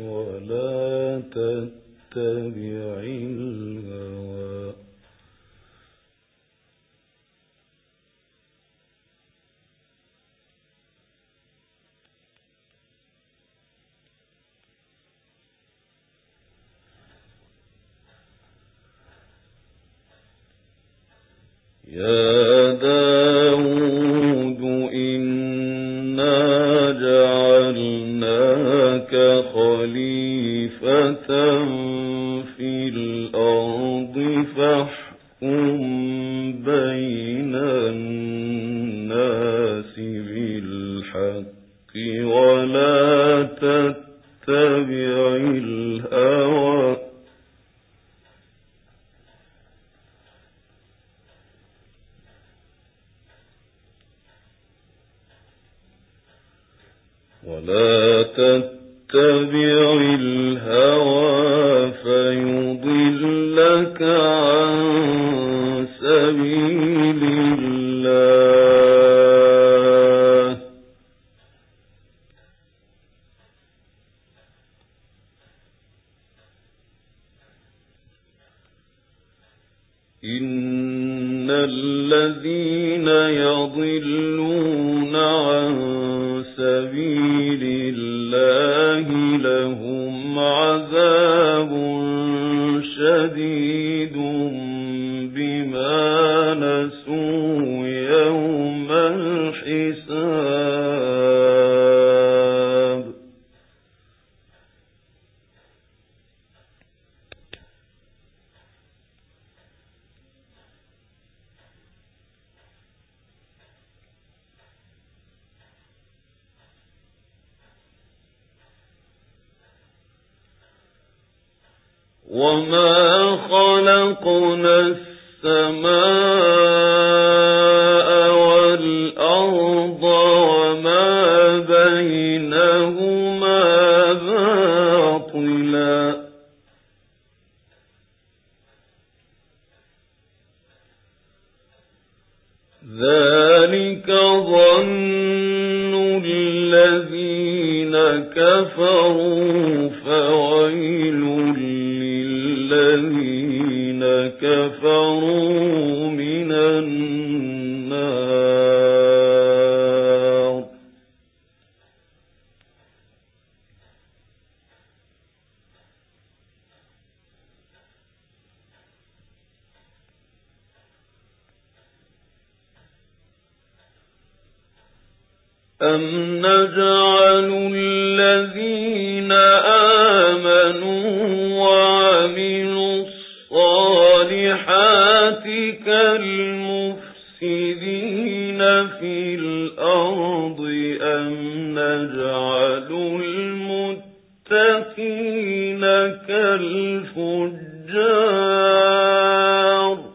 ولا تتبع الهوى يا داود إنا جعلناك خليفة في الأرض فاحكم بين الناس بالحق ولا تتبع الهوى فيضلك عن سبيل الله إن الذين يضلون عن سبيل الله لهم عذاب شديد بما نسوا يوم الحساب وما خلقنا السماء والأرض وما بينهما باطلا ذلك ظن الذين كفروا فويل الذين كفروا من النار أم نجعل الذين آمنوا وعملوا الصالحات كالمفسدين في الأرض أم نجعل المتقين كالفجار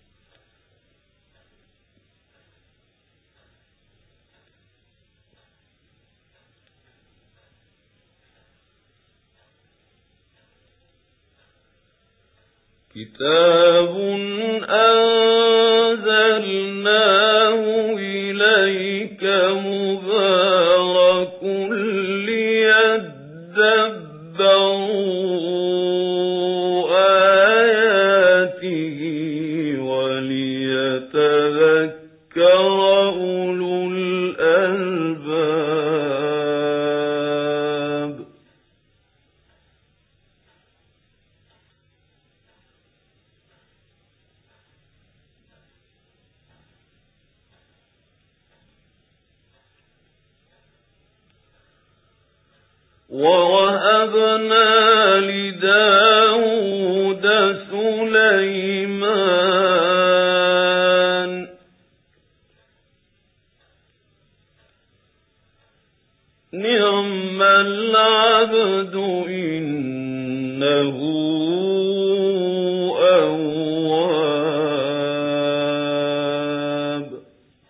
كتاب أنزلناه إليك مبارك ليدبروا آياته وليتذكر أولو الألباب ووهبنا لداود سليمان نعم العبد إنه أواب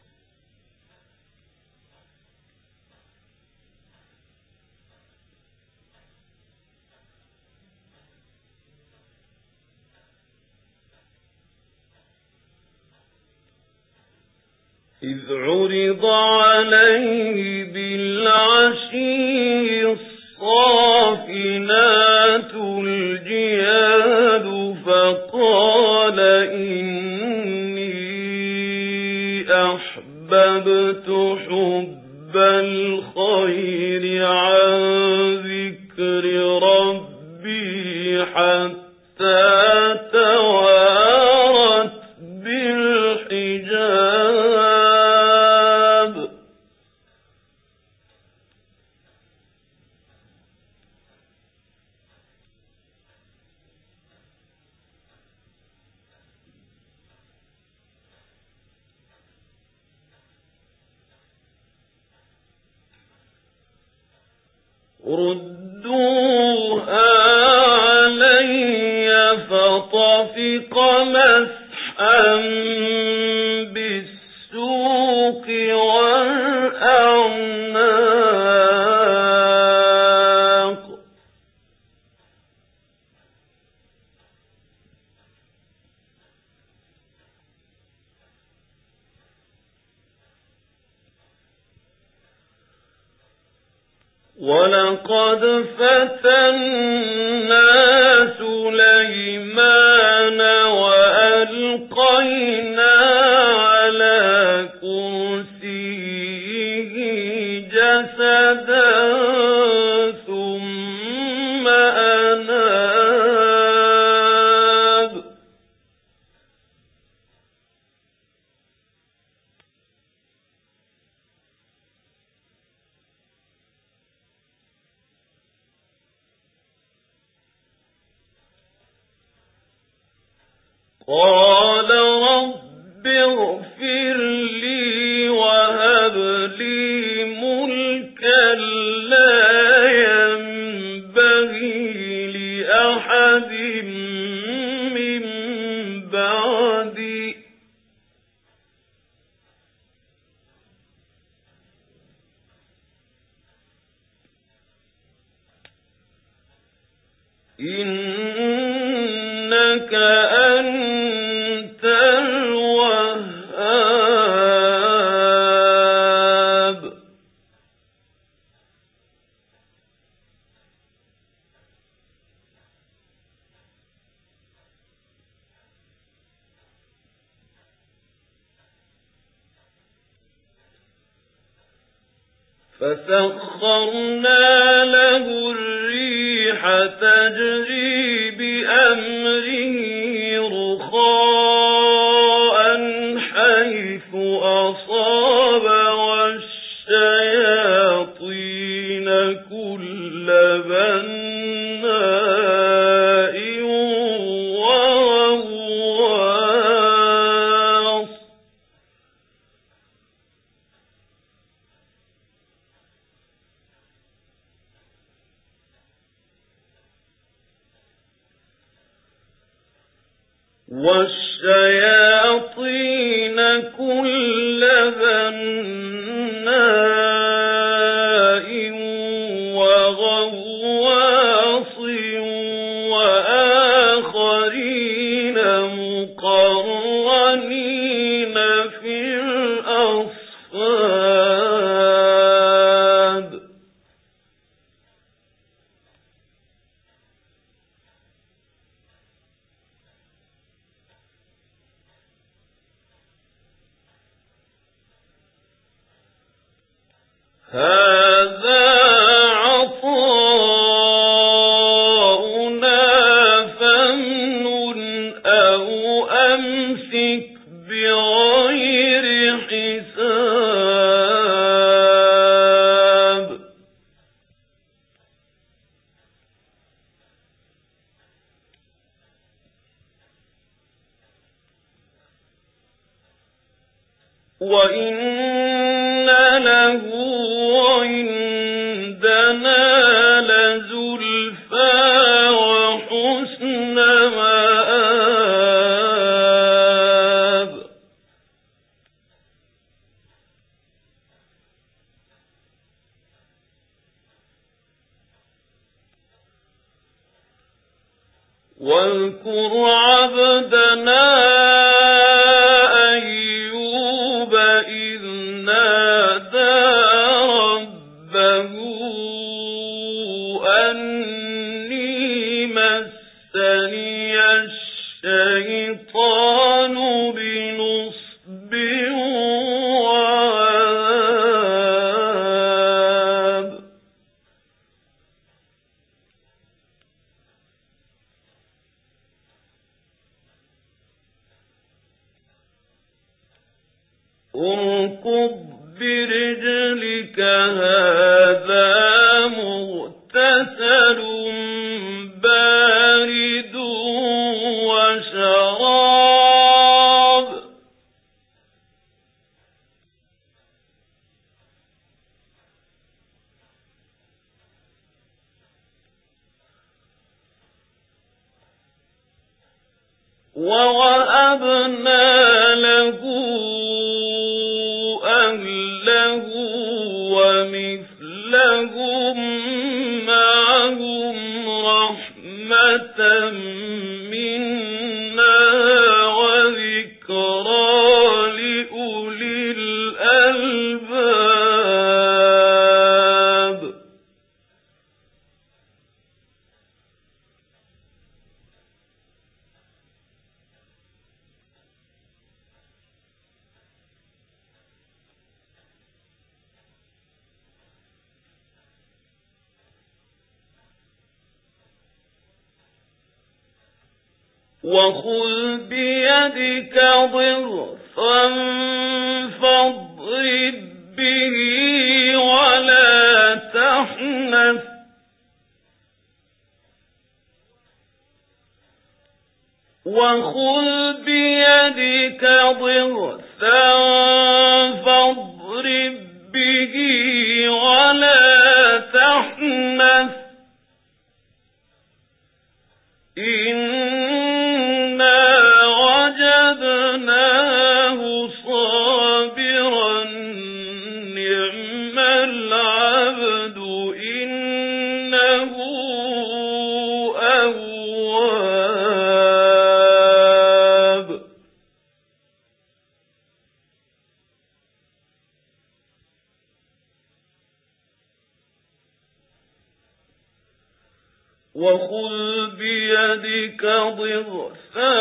إذ عرض عليه بالعشي الصافنات ربي حتى توارت بالحجاب ردوها علي فطفق مسحا بالسوق والأعناق ولقد فتنا سليمان وألقينا على كرسيه جسدا ثم أناب قال رب اغفر لي وهب لي ملكا لا ينبغي لأحد من بعدي إنك أنت الوهاب فسخرنا له الريح تجري بأمره رخاء حيث أصاب والشياطين كل بناء وغواص والشياطين كل بناء وغواص وآخرين مقرنين في الأصفاد هذا عطاؤنا فامنن أو أمسك بغير حساب وإن له عندنا لزلفى وحسن مآب واذكر عبدنا أيوب إذ نادى ربه أني مسني الشيطان بنصب وعذاب اركض برجلك هذا مغتسل بارد وشراب ووهبنا له أهله ومثلهم معهم رحمة منا وذكرى لأولي الألباب وخذ بيدك ضغثا فاضرب به ولا تحنث وخذ بيدك ضغثا فاضرب به ولا تحنث إنا وجدناه صابرا نعم العبد إنه أواب وخذ بيدك ضغثا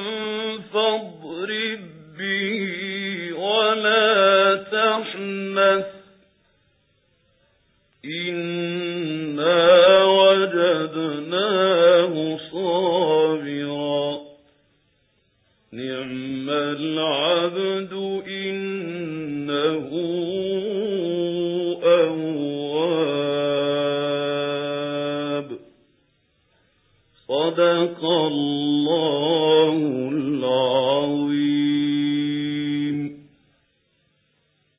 فاضرب به ولا تحنث إنا وجدناه صابرا نعم العبد إنه أواب صدق الله